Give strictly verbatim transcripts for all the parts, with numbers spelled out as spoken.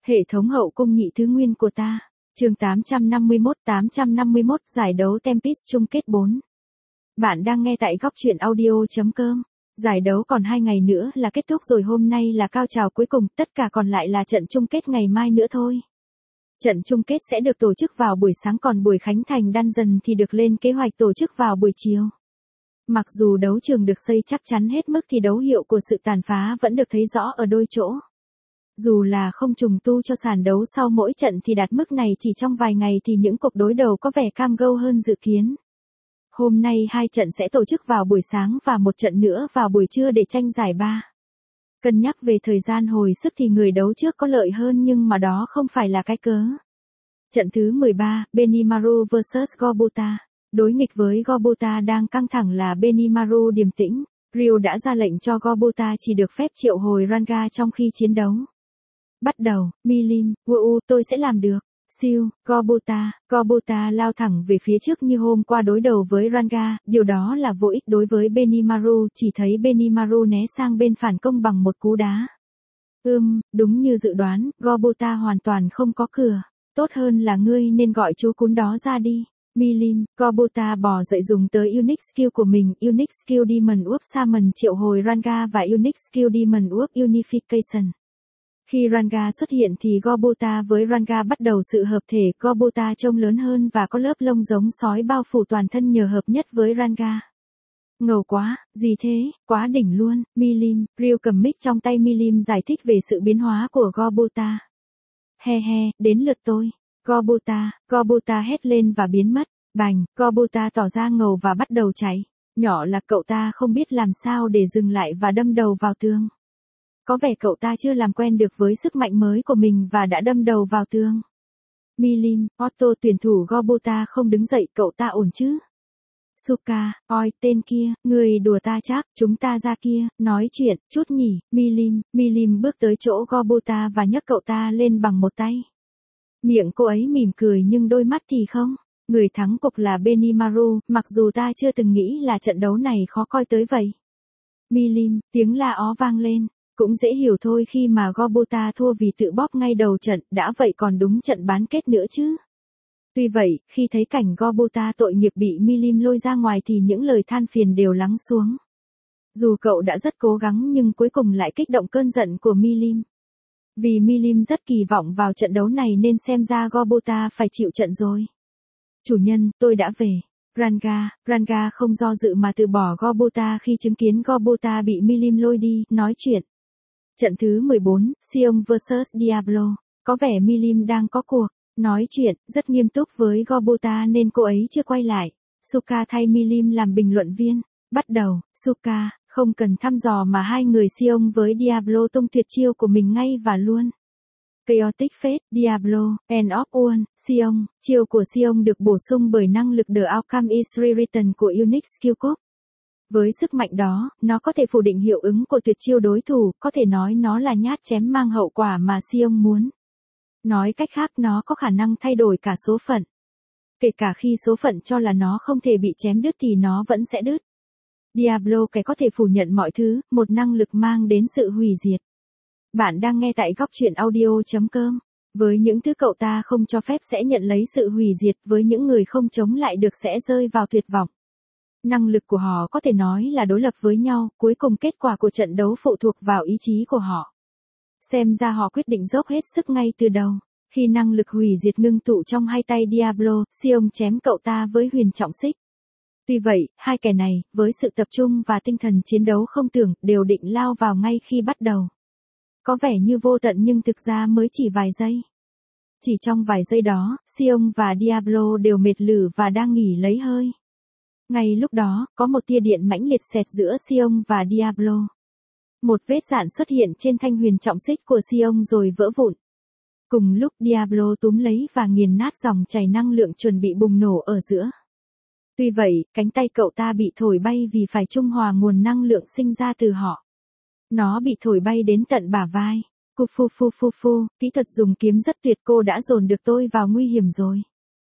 Hệ thống hậu cung nhị thứ nguyên của ta. Chương tám trăm năm mươi mốt tám trăm năm mươi mốt giải đấu Tempest chung kết bốn. Bạn đang nghe tại góc truyện audio chấm com. Giải đấu còn hai ngày nữa là kết thúc rồi, hôm nay là cao trào cuối cùng, tất cả còn lại là trận chung kết ngày mai nữa thôi. Trận chung kết sẽ được tổ chức vào buổi sáng, còn buổi khánh thành Dungeon thì được lên kế hoạch tổ chức vào buổi chiều. Mặc dù đấu trường được xây chắc chắn hết mức thì dấu hiệu của sự tàn phá vẫn được thấy rõ ở đôi chỗ. Dù là không trùng tu cho sàn đấu sau mỗi trận thì đạt mức này chỉ trong vài ngày thì những cuộc đối đầu có vẻ cam go hơn dự kiến. Hôm nay hai trận sẽ tổ chức vào buổi sáng và một trận nữa vào buổi trưa để tranh giải ba. Cân nhắc về thời gian hồi sức thì người đấu trước có lợi hơn, nhưng mà đó không phải là cái cớ. Trận thứ mười ba, Benimaru versus Gobota. Đối nghịch với Gobota đang căng thẳng là Benimaru điềm tĩnh. Ryu đã ra lệnh cho Gobota chỉ được phép triệu hồi Ranga trong khi chiến đấu. Bắt đầu, Milim, Wu, tôi sẽ làm được. Siêu, Gobota, Gobota lao thẳng về phía trước như hôm qua đối đầu với Ranga, điều đó là vô ích đối với Benimaru, chỉ thấy Benimaru né sang bên phản công bằng một cú đá. Ưm, đúng như dự đoán, Gobota hoàn toàn không có cửa. Tốt hơn là ngươi nên gọi chú cún đó ra đi. Milim, Gobota bò dậy dùng tới Unique Skill của mình, Unique Skill Demon Whoop Summon triệu hồi Ranga và Unique Skill Demon Whoop Unification. Khi Ranga xuất hiện thì Gobota với Ranga bắt đầu sự hợp thể, Gobota trông lớn hơn và có lớp lông giống sói bao phủ toàn thân nhờ hợp nhất với Ranga. Ngầu quá, gì thế, quá đỉnh luôn. Milim, Ryu cầm mic trong tay Milim giải thích về sự biến hóa của Gobota. He he, đến lượt tôi. Gobota, Gobota hét lên và biến mất. Bành, Gobota tỏ ra ngầu và bắt đầu chạy. Nhỏ là cậu ta không biết làm sao để dừng lại và đâm đầu vào tường. Có vẻ cậu ta chưa làm quen được với sức mạnh mới của mình và đã đâm đầu vào tường. Milim, Otto tuyển thủ Gobota không đứng dậy, cậu ta ổn chứ? Suka, oi, tên kia, người đùa ta chắc, chúng ta ra kia, nói chuyện, chút nhỉ. Milim, Milim bước tới chỗ Gobota và nhấc cậu ta lên bằng một tay. Miệng cô ấy mỉm cười nhưng đôi mắt thì không. Người thắng cuộc là Benimaru, mặc dù ta chưa từng nghĩ là trận đấu này khó coi tới vậy. Milim, tiếng la ó vang lên. Cũng dễ hiểu thôi khi mà Gobota thua vì tự bóp ngay đầu trận, đã vậy còn đúng trận bán kết nữa chứ. Tuy vậy, khi thấy cảnh Gobota tội nghiệp bị Milim lôi ra ngoài thì những lời than phiền đều lắng xuống. Dù cậu đã rất cố gắng nhưng cuối cùng lại kích động cơn giận của Milim. Vì Milim rất kỳ vọng vào trận đấu này nên xem ra Gobota phải chịu trận rồi. Chủ nhân, tôi đã về. Ranga, Ranga không do dự mà từ bỏ Gobota khi chứng kiến Gobota bị Milim lôi đi, nói chuyện. Trận thứ mười bốn, Sion versus Diablo. Có vẻ Milim đang có cuộc nói chuyện rất nghiêm túc với Gobota nên cô ấy chưa quay lại. Suka thay Milim làm bình luận viên. Bắt đầu, Suka, không cần thăm dò mà hai người Sion với Diablo tung tuyệt chiêu của mình ngay và luôn. Chaotic Fate, Diablo, End of One, Sion. Chiêu của Sion được bổ sung bởi năng lực The Outcome is Rewritten của Unique Skill Code. Với sức mạnh đó, nó có thể phủ định hiệu ứng của tuyệt chiêu đối thủ, có thể nói nó là nhát chém mang hậu quả mà Sion muốn. Nói cách khác, nó có khả năng thay đổi cả số phận. Kể cả khi số phận cho là nó không thể bị chém đứt thì nó vẫn sẽ đứt. Diablo cái có thể phủ nhận mọi thứ, một năng lực mang đến sự hủy diệt. Bạn đang nghe tại góc truyện audio chấm com. Với những thứ cậu ta không cho phép sẽ nhận lấy sự hủy diệt, với những người không chống lại được sẽ rơi vào tuyệt vọng. Năng lực của họ có thể nói là đối lập với nhau, cuối cùng kết quả của trận đấu phụ thuộc vào ý chí của họ. Xem ra họ quyết định dốc hết sức ngay từ đầu. Khi năng lực hủy diệt ngưng tụ trong hai tay Diablo, Sion chém cậu ta với huyền trọng xích. Tuy vậy, hai kẻ này, với sự tập trung và tinh thần chiến đấu không tưởng, đều định lao vào ngay khi bắt đầu. Có vẻ như vô tận nhưng thực ra mới chỉ vài giây. Chỉ trong vài giây đó, Sion và Diablo đều mệt lử và đang nghỉ lấy hơi. Ngay lúc đó, có một tia điện mãnh liệt xẹt giữa Sion và Diablo. Một vết rạn xuất hiện trên thanh huyền trọng xích của Sion rồi vỡ vụn. Cùng lúc Diablo túm lấy và nghiền nát dòng chảy năng lượng chuẩn bị bùng nổ ở giữa. Tuy vậy, cánh tay cậu ta bị thổi bay vì phải trung hòa nguồn năng lượng sinh ra từ họ. Nó bị thổi bay đến tận bả vai. Cu phu phu phu phu, kỹ thuật dùng kiếm rất tuyệt, cô đã dồn được tôi vào nguy hiểm rồi.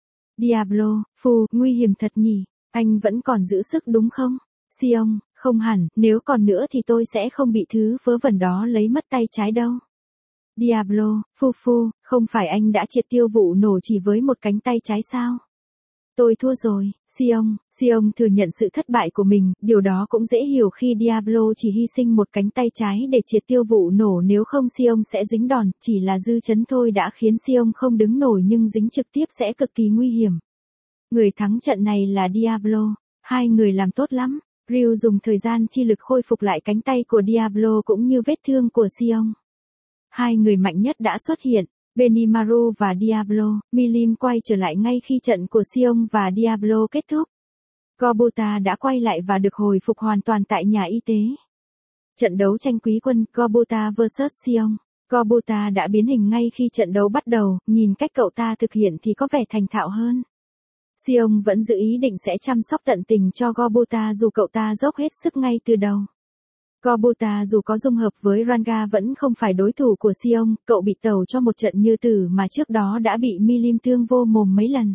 Diablo, phu, nguy hiểm thật nhỉ, anh vẫn còn giữ sức đúng không? Sion, không hẳn, nếu còn nữa thì tôi sẽ không bị thứ vớ vẩn đó lấy mất tay trái đâu. Diablo, phu phu, không phải anh đã triệt tiêu vụ nổ chỉ với một cánh tay trái sao? Tôi thua rồi, Sion, Sion thừa nhận sự thất bại của mình, điều đó cũng dễ hiểu khi Diablo chỉ hy sinh một cánh tay trái để triệt tiêu vụ nổ, nếu không Sion sẽ dính đòn, chỉ là dư chấn thôi đã khiến Sion không đứng nổi nhưng dính trực tiếp sẽ cực kỳ nguy hiểm. Người thắng trận này là Diablo, hai người làm tốt lắm, Ryu dùng thời gian chi lực khôi phục lại cánh tay của Diablo cũng như vết thương của Sion. Hai người mạnh nhất đã xuất hiện. Benimaru và Diablo, Milim quay trở lại ngay khi trận của Sion và Diablo kết thúc. Gobota đã quay lại và được hồi phục hoàn toàn tại nhà y tế. Trận đấu tranh quý quân Gobota versus Sion. Gobota đã biến hình ngay khi trận đấu bắt đầu, nhìn cách cậu ta thực hiện thì có vẻ thành thạo hơn. Sion vẫn giữ ý định sẽ chăm sóc tận tình cho Gobota dù cậu ta dốc hết sức ngay từ đầu. Gobota dù có dung hợp với Ranga vẫn không phải đối thủ của Sion, cậu bị tẩu cho một trận như tử mà trước đó đã bị Milim thương vô mồm mấy lần.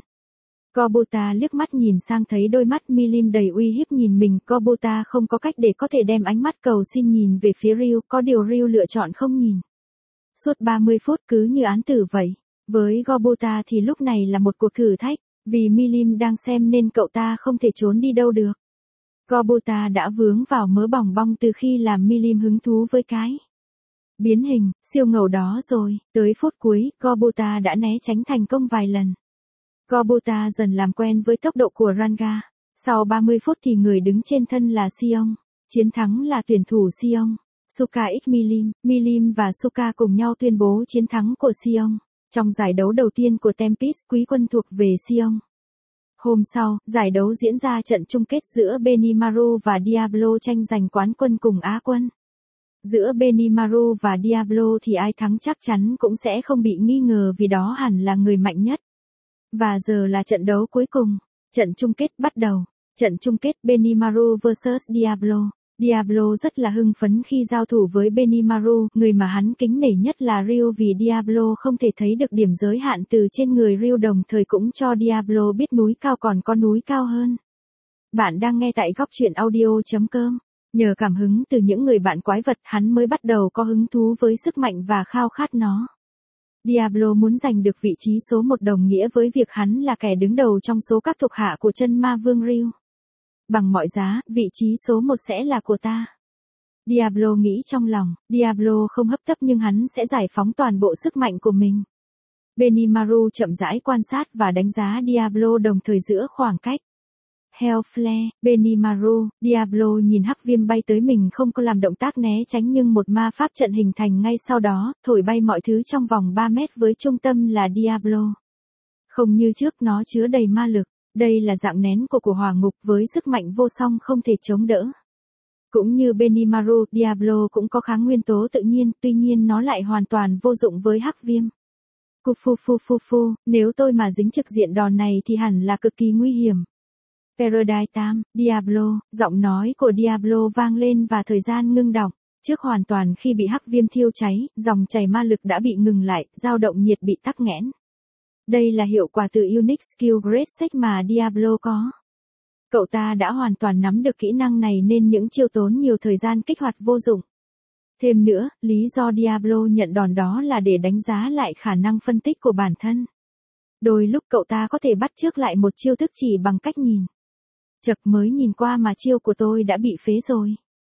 Gobota liếc mắt nhìn sang thấy đôi mắt Milim đầy uy hiếp nhìn mình, Gobota không có cách để có thể đem ánh mắt cầu xin nhìn về phía Ryu, có điều Ryu lựa chọn không nhìn. Suốt ba mươi phút cứ như án tử vậy. Với Gobota thì lúc này là một cuộc thử thách, vì Milim đang xem nên cậu ta không thể trốn đi đâu được. Gobota đã vướng vào mớ bòng bong từ khi làm Milim hứng thú với cái biến hình, siêu ngầu đó rồi, tới phút cuối, Gobota đã né tránh thành công vài lần. Gobota dần làm quen với tốc độ của Ranga. Sau ba mươi phút thì người đứng trên thân là Sion. Chiến thắng là tuyển thủ Sion. Suka x Milim, Milim và Suka cùng nhau tuyên bố chiến thắng của Sion. Trong giải đấu đầu tiên của Tempest, quý quân thuộc về Sion. Hôm sau, giải đấu diễn ra trận chung kết giữa Benimaru và Diablo tranh giành quán quân cùng Á quân. Giữa Benimaru và Diablo thì ai thắng chắc chắn cũng sẽ không bị nghi ngờ vì đó hẳn là người mạnh nhất. Và giờ là trận đấu cuối cùng. Trận chung kết bắt đầu. Trận chung kết Benimaru versus Diablo. Diablo rất là hưng phấn khi giao thủ với Benimaru, người mà hắn kính nể nhất là Ryu vì Diablo không thể thấy được điểm giới hạn từ trên người Ryu, đồng thời cũng cho Diablo biết núi cao còn có núi cao hơn. Bạn đang nghe tại góc truyện audio chấm com. Nhờ cảm hứng từ những người bạn quái vật hắn mới bắt đầu có hứng thú với sức mạnh và khao khát nó. Diablo muốn giành được vị trí số một đồng nghĩa với việc hắn là kẻ đứng đầu trong số các thuộc hạ của chân ma vương Ryu. Bằng mọi giá, vị trí số một sẽ là của ta. Diablo nghĩ trong lòng, Diablo không hấp tấp nhưng hắn sẽ giải phóng toàn bộ sức mạnh của mình. Benimaru chậm rãi quan sát và đánh giá Diablo đồng thời giữa khoảng cách. Hellflare, Benimaru, Diablo nhìn hắc viêm bay tới mình không có làm động tác né tránh nhưng một ma pháp trận hình thành ngay sau đó, thổi bay mọi thứ trong vòng ba mét với trung tâm là Diablo. Không như trước nó chứa đầy ma lực. Đây là dạng nén của của hỏa ngục với sức mạnh vô song không thể chống đỡ. Cũng như Benimaru, Diablo cũng có kháng nguyên tố tự nhiên, tuy nhiên nó lại hoàn toàn vô dụng với hắc viêm. Cu phu phu phu phu, nếu tôi mà dính trực diện đòn này thì hẳn là cực kỳ nguy hiểm. Paradise Time, Diablo, giọng nói của Diablo vang lên và thời gian ngưng đọng. Trước hoàn toàn khi bị hắc viêm thiêu cháy, dòng chảy ma lực đã bị ngừng lại, dao động nhiệt bị tắc nghẽn. Đây là hiệu quả từ Unique Skill Great Sect mà Diablo có. Cậu ta đã hoàn toàn nắm được kỹ năng này nên những chiêu tốn nhiều thời gian kích hoạt vô dụng. Thêm nữa, lý do Diablo nhận đòn đó là để đánh giá lại khả năng phân tích của bản thân. Đôi lúc cậu ta có thể bắt chước lại một chiêu thức chỉ bằng cách nhìn. Chật mới nhìn qua mà chiêu của tôi đã bị phế rồi.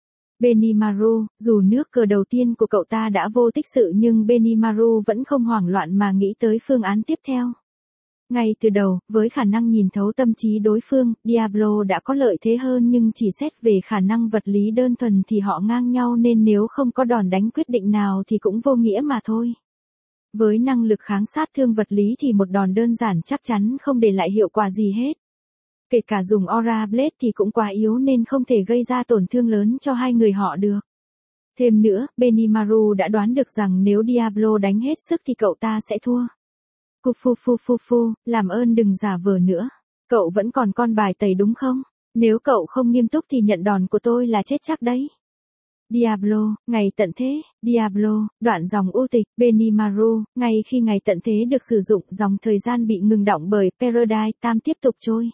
Benimaru, dù nước cờ đầu tiên của cậu ta đã vô tích sự nhưng Benimaru vẫn không hoảng loạn mà nghĩ tới phương án tiếp theo. Ngay từ đầu, với khả năng nhìn thấu tâm trí đối phương, Diablo đã có lợi thế hơn nhưng chỉ xét về khả năng vật lý đơn thuần thì họ ngang nhau nên nếu không có đòn đánh quyết định nào thì cũng vô nghĩa mà thôi. Với năng lực kháng sát thương vật lý thì một đòn đơn giản chắc chắn không để lại hiệu quả gì hết. Kể cả dùng Aura Blade thì cũng quá yếu nên không thể gây ra tổn thương lớn cho hai người họ được. Thêm nữa, Benimaru đã đoán được rằng nếu Diablo đánh hết sức thì cậu ta sẽ thua. Cu phu phu phu phu, làm ơn đừng giả vờ nữa. Cậu vẫn còn con bài tẩy đúng không? Nếu cậu không nghiêm túc thì nhận đòn của tôi là chết chắc đấy. Diablo, ngày tận thế, Diablo, đoạn dòng ưu tịch, Benimaru, ngay khi ngày tận thế được sử dụng dòng thời gian bị ngừng đọng bởi Paradise Time tiếp tục trôi.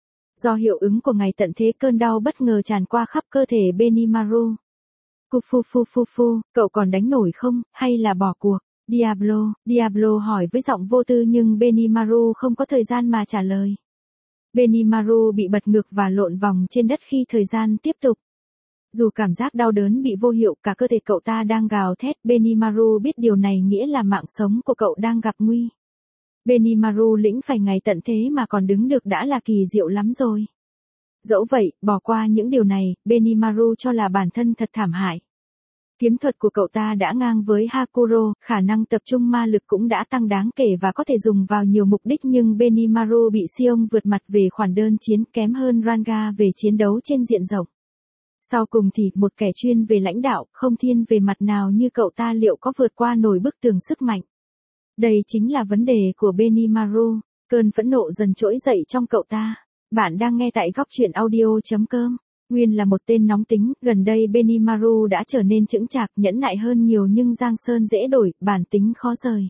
Do hiệu ứng của ngày tận thế cơn đau bất ngờ tràn qua khắp cơ thể Benimaru. Cu phu phu phu phu, cậu còn đánh nổi không, hay là bỏ cuộc? Diablo, Diablo hỏi với giọng vô tư nhưng Benimaru không có thời gian mà trả lời. Benimaru bị bật ngược và lộn vòng trên đất khi thời gian tiếp tục. Dù cảm giác đau đớn bị vô hiệu, cả cơ thể cậu ta đang gào thét, Benimaru biết điều này nghĩa là mạng sống của cậu đang gặp nguy. Benimaru lĩnh phải ngày tận thế mà còn đứng được đã là kỳ diệu lắm rồi. Dẫu vậy, bỏ qua những điều này, Benimaru cho là bản thân thật thảm hại. Kiếm thuật của cậu ta đã ngang với Hakuro, khả năng tập trung ma lực cũng đã tăng đáng kể và có thể dùng vào nhiều mục đích, nhưng Benimaru bị Sion vượt mặt về khoản đơn chiến, kém hơn Ranga về chiến đấu trên diện rộng. Sau cùng thì, một kẻ chuyên về lãnh đạo, không thiên về mặt nào như cậu ta liệu có vượt qua nổi bức tường sức mạnh? Đây chính là vấn đề của Benimaru. Cơn phẫn nộ dần trỗi dậy trong cậu ta. Bạn đang nghe tại góc truyện audio chấm com. Nguyên là một tên nóng tính, gần đây Benimaru đã trở nên chững chạc, nhẫn nại hơn nhiều, nhưng giang sơn dễ đổi, bản tính khó rời.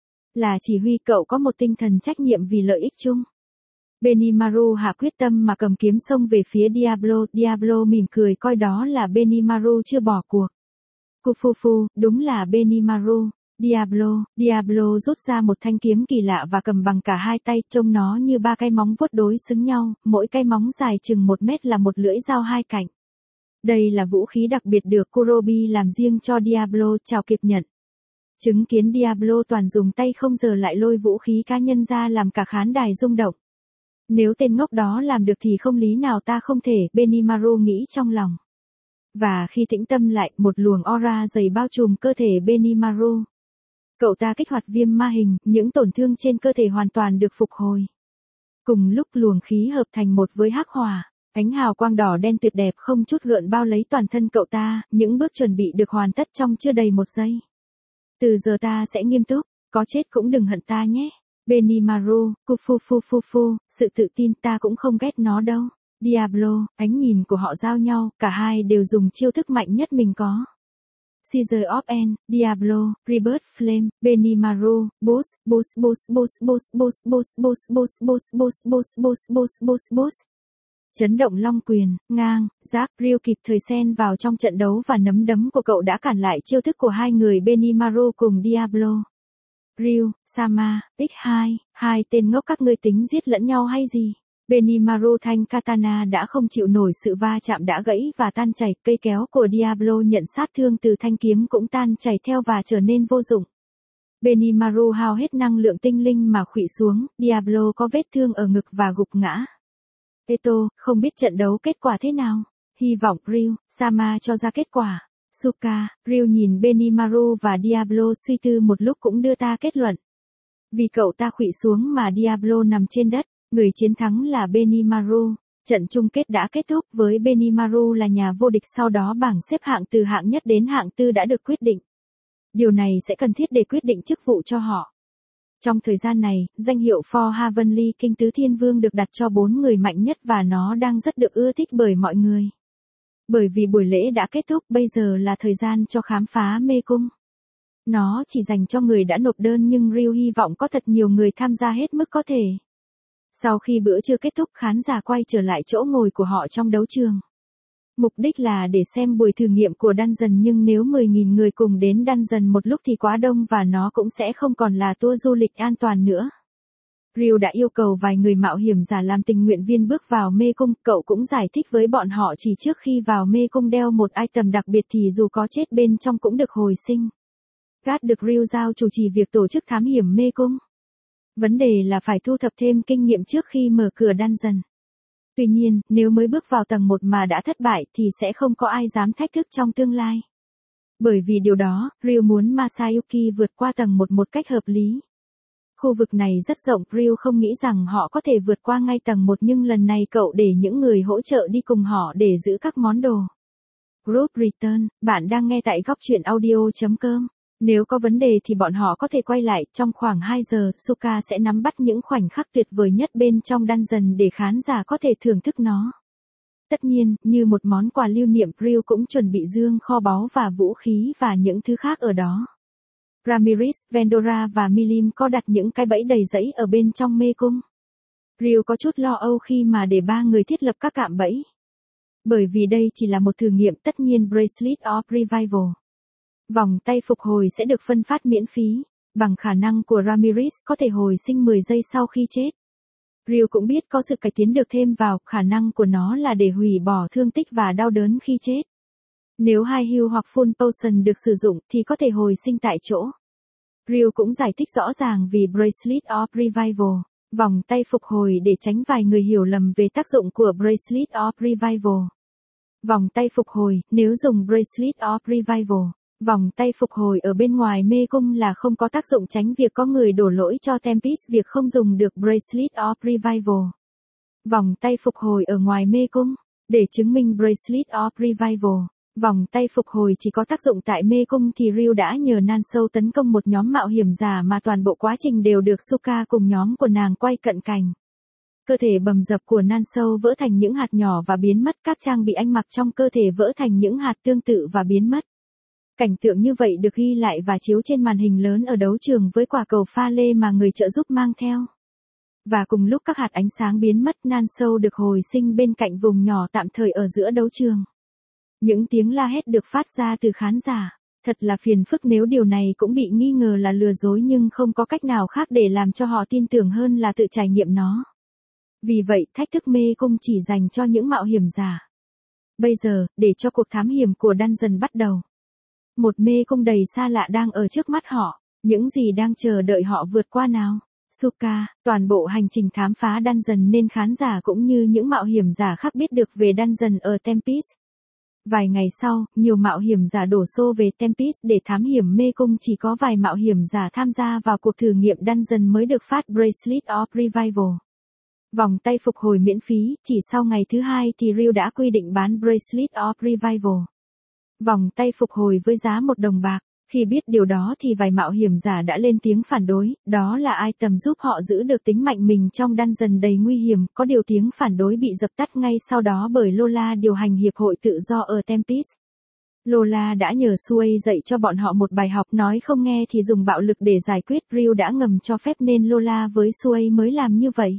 Là chỉ huy, cậu có một tinh thần trách nhiệm vì lợi ích chung. Benimaru hạ quyết tâm mà cầm kiếm xông về phía Diablo. Diablo mỉm cười coi đó là Benimaru chưa bỏ cuộc. Kufufu, đúng là Benimaru. Diablo, Diablo rút ra một thanh kiếm kỳ lạ và cầm bằng cả hai tay, trông nó như ba cái móng vuốt đối xứng nhau, mỗi cái móng dài chừng một mét là một lưỡi dao hai cạnh. Đây là vũ khí đặc biệt được Kurobi làm riêng cho Diablo, chào kịp nhận. Chứng kiến Diablo toàn dùng tay không giờ lại lôi vũ khí cá nhân ra làm cả khán đài rung động. Nếu tên ngốc đó làm được thì không lý nào ta không thể, Benimaru nghĩ trong lòng. Và khi tĩnh tâm lại, một luồng aura dày bao trùm cơ thể Benimaru. Cậu ta kích hoạt viêm ma hình, những tổn thương trên cơ thể hoàn toàn được phục hồi. Cùng lúc luồng khí hợp thành một với hắc hỏa, ánh hào quang đỏ đen tuyệt đẹp không chút gợn bao lấy toàn thân cậu ta, những bước chuẩn bị được hoàn tất trong chưa đầy một giây. Từ giờ ta sẽ nghiêm túc, có chết cũng đừng hận ta nhé. Benimaru, Kufufufufu, sự tự tin ta cũng không ghét nó đâu. Diablo, ánh nhìn của họ giao nhau, cả hai đều dùng chiêu thức mạnh nhất mình có. Caesar of End, Diablo, Rebirth Flame, Benimaru, boost, boost, boost, boost, boost, boost, boost, boost, boost, boost, boost, boost, boost, boost, boost, boost. Chấn động long quyền, ngang, giáp, Ryu kịp thời xen vào trong trận đấu và nấm đấm của cậu đã cản lại chiêu thức của hai người Benimaru cùng Diablo. Ryu, Sama, ích hai, hai tên ngốc các ngươi tính giết lẫn nhau hay gì? Benimaru thanh katana đã không chịu nổi sự va chạm đã gãy và tan chảy, cây kéo của Diablo nhận sát thương từ thanh kiếm cũng tan chảy theo và trở nên vô dụng. Benimaru hao hết năng lượng tinh linh mà khuỵu xuống, Diablo có vết thương ở ngực và gục ngã. Eto, không biết trận đấu kết quả thế nào? Hy vọng Ryu, Sama cho ra kết quả. Suka, Ryu nhìn Benimaru và Diablo suy tư một lúc cũng đưa ta kết luận. Vì cậu ta khuỵu xuống mà Diablo nằm trên đất. Người chiến thắng là Benimaru. Trận chung kết đã kết thúc với Benimaru là nhà vô địch, sau đó bảng xếp hạng từ hạng nhất đến hạng tư đã được quyết định. Điều này sẽ cần thiết để quyết định chức vụ cho họ. Trong thời gian này, danh hiệu For Heavenly King Tứ Thiên Vương được đặt cho bốn người mạnh nhất và nó đang rất được ưa thích bởi mọi người. Bởi vì buổi lễ đã kết thúc, bây giờ là thời gian cho khám phá mê cung. Nó chỉ dành cho người đã nộp đơn nhưng Ryu hy vọng có thật nhiều người tham gia hết mức có thể. Sau khi bữa trưa kết thúc, khán giả quay trở lại chỗ ngồi của họ trong đấu trường. Mục đích là để xem buổi thử nghiệm của Dungeon, nhưng nếu mười nghìn người cùng đến Dungeon một lúc thì quá đông và nó cũng sẽ không còn là tour du lịch an toàn nữa. Ryu đã yêu cầu vài người mạo hiểm giả làm tình nguyện viên bước vào mê cung, cậu cũng giải thích với bọn họ chỉ trước khi vào mê cung đeo một item đặc biệt thì dù có chết bên trong cũng được hồi sinh. Gad được Ryu giao chủ trì việc tổ chức thám hiểm mê cung. Vấn đề là phải thu thập thêm kinh nghiệm trước khi mở cửa dungeon. Tuy nhiên, nếu mới bước vào tầng một mà đã thất bại thì sẽ không có ai dám thách thức trong tương lai. Bởi vì điều đó, Ryu muốn Masayuki vượt qua tầng một một cách hợp lý. Khu vực này rất rộng, Ryu không nghĩ rằng họ có thể vượt qua ngay tầng một, nhưng lần này cậu để những người hỗ trợ đi cùng họ để giữ các món đồ. Group Return, bạn đang nghe tại góc truyện audio chấm com. Nếu có vấn đề thì bọn họ có thể quay lại, trong khoảng hai giờ, Suka sẽ nắm bắt những khoảnh khắc tuyệt vời nhất bên trong dungeon để khán giả có thể thưởng thức nó. Tất nhiên, như một món quà lưu niệm, Ryu cũng chuẩn bị dương kho báu và vũ khí và những thứ khác ở đó. Ramirez, Vendora và Milim có đặt những cái bẫy đầy rẫy ở bên trong mê cung. Ryu có chút lo âu khi mà để ba người thiết lập các cạm bẫy. Bởi vì đây chỉ là một thử nghiệm, tất nhiên Bracelet of Revival. Vòng tay phục hồi sẽ được phân phát miễn phí, bằng khả năng của Ramirez có thể hồi sinh mười giây sau khi chết. Ryu cũng biết có sự cải tiến được thêm vào, khả năng của nó là để hủy bỏ thương tích và đau đớn khi chết. Nếu High Heal hoặc Full Potion được sử dụng thì có thể hồi sinh tại chỗ. Ryu cũng giải thích rõ ràng vì Bracelet of Revival, vòng tay phục hồi để tránh vài người hiểu lầm về tác dụng của Bracelet of Revival. Vòng tay phục hồi, nếu dùng Bracelet of Revival, vòng tay phục hồi ở bên ngoài mê cung là không có tác dụng tránh việc có người đổ lỗi cho Tempest việc không dùng được Bracelet of Revival. Vòng tay phục hồi ở ngoài mê cung, để chứng minh Bracelet of Revival, vòng tay phục hồi chỉ có tác dụng tại mê cung thì Ryu đã nhờ Nansou tấn công một nhóm mạo hiểm giả mà toàn bộ quá trình đều được Suka cùng nhóm của nàng quay cận cảnh. Cơ thể bầm dập của Nansou vỡ thành những hạt nhỏ và biến mất, các trang bị anh mặc trong cơ thể vỡ thành những hạt tương tự và biến mất. Cảnh tượng như vậy được ghi lại và chiếu trên màn hình lớn ở đấu trường với quả cầu pha lê mà người trợ giúp mang theo. Và cùng lúc các hạt ánh sáng biến mất, Nansou được hồi sinh bên cạnh vùng nhỏ tạm thời ở giữa đấu trường. Những tiếng la hét được phát ra từ khán giả. Thật là phiền phức nếu điều này cũng bị nghi ngờ là lừa dối, nhưng không có cách nào khác để làm cho họ tin tưởng hơn là tự trải nghiệm nó. Vì vậy, thách thức mê cung chỉ dành cho những mạo hiểm giả. Bây giờ, để cho cuộc thám hiểm của Dungeon bắt đầu. Một mê cung đầy xa lạ đang ở trước mắt họ. Những gì đang chờ đợi họ vượt qua nào? Suka, toàn bộ hành trình khám phá Dungeon nên khán giả cũng như những mạo hiểm giả khác biết được về Dungeon ở Tempest. Vài ngày sau, nhiều mạo hiểm giả đổ xô về Tempest để thám hiểm mê cung, chỉ có vài mạo hiểm giả tham gia vào cuộc thử nghiệm Dungeon mới được phát Bracelet of Revival. Vòng tay phục hồi miễn phí, chỉ sau ngày thứ hai thì Ryu đã quy định bán Bracelet of Revival. Vòng tay phục hồi với giá một đồng bạc. Khi biết điều đó thì vài mạo hiểm giả đã lên tiếng phản đối, đó là item giúp họ giữ được tính mạnh mình trong dungeon đầy nguy hiểm. Có điều tiếng phản đối bị dập tắt ngay sau đó bởi Lola điều hành hiệp hội tự do ở Tempest. Lola đã nhờ Shuei dạy cho bọn họ một bài học, nói không nghe thì dùng bạo lực để giải quyết. Ryu đã ngầm cho phép nên Lola với Shuei mới làm như vậy.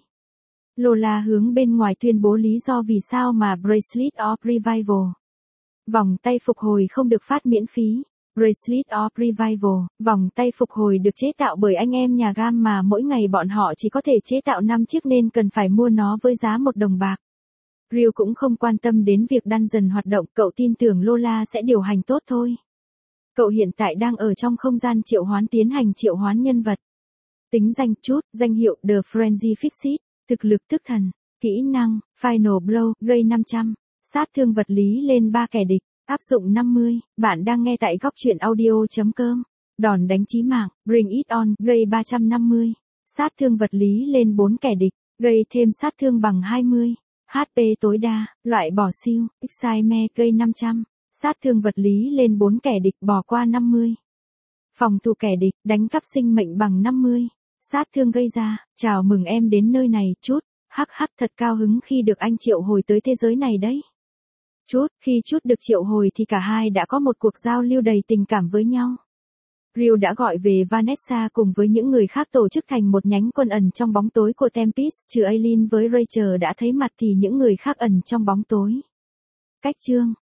Lola hướng bên ngoài tuyên bố lý do vì sao mà Bracelet of Revival, vòng tay phục hồi không được phát miễn phí. Bracelet of Revival, vòng tay phục hồi được chế tạo bởi anh em nhà Gam mà mỗi ngày bọn họ chỉ có thể chế tạo năm chiếc nên cần phải mua nó với giá một đồng bạc. Ryu cũng không quan tâm đến việc Dungeon hoạt động, cậu tin tưởng Lola sẽ điều hành tốt thôi. Cậu hiện tại đang ở trong không gian triệu hoán tiến hành triệu hoán nhân vật. Tính danh chút, danh hiệu The Frenzy Fixit, thực lực thức thần, kỹ năng, Final Blow, gây năm trăm, sát thương vật lý lên ba kẻ địch. Áp dụng năm mươi, bạn đang nghe tại góc truyện audio.com. Đòn đánh chí mạng, Bring It On, gây ba trăm năm mươi. Sát thương vật lý lên bốn kẻ địch, gây thêm sát thương bằng hai mươi. hát pê tối đa, loại bỏ siêu, Excite, gây năm trăm. Sát thương vật lý lên bốn kẻ địch, bỏ qua năm mươi. Phòng thủ kẻ địch, đánh cắp sinh mệnh bằng năm mươi. Sát thương gây ra, chào mừng em đến nơi này, chút. Hắc hắc, thật cao hứng khi được anh triệu hồi tới thế giới này đấy. Chút, khi Chút được triệu hồi thì cả hai đã có một cuộc giao lưu đầy tình cảm với nhau. Ryu đã gọi về Vanessa cùng với những người khác tổ chức thành một nhánh quân ẩn trong bóng tối của Tempest, trừ Aileen với Rachel đã thấy mặt thì những người khác ẩn trong bóng tối. Cách chương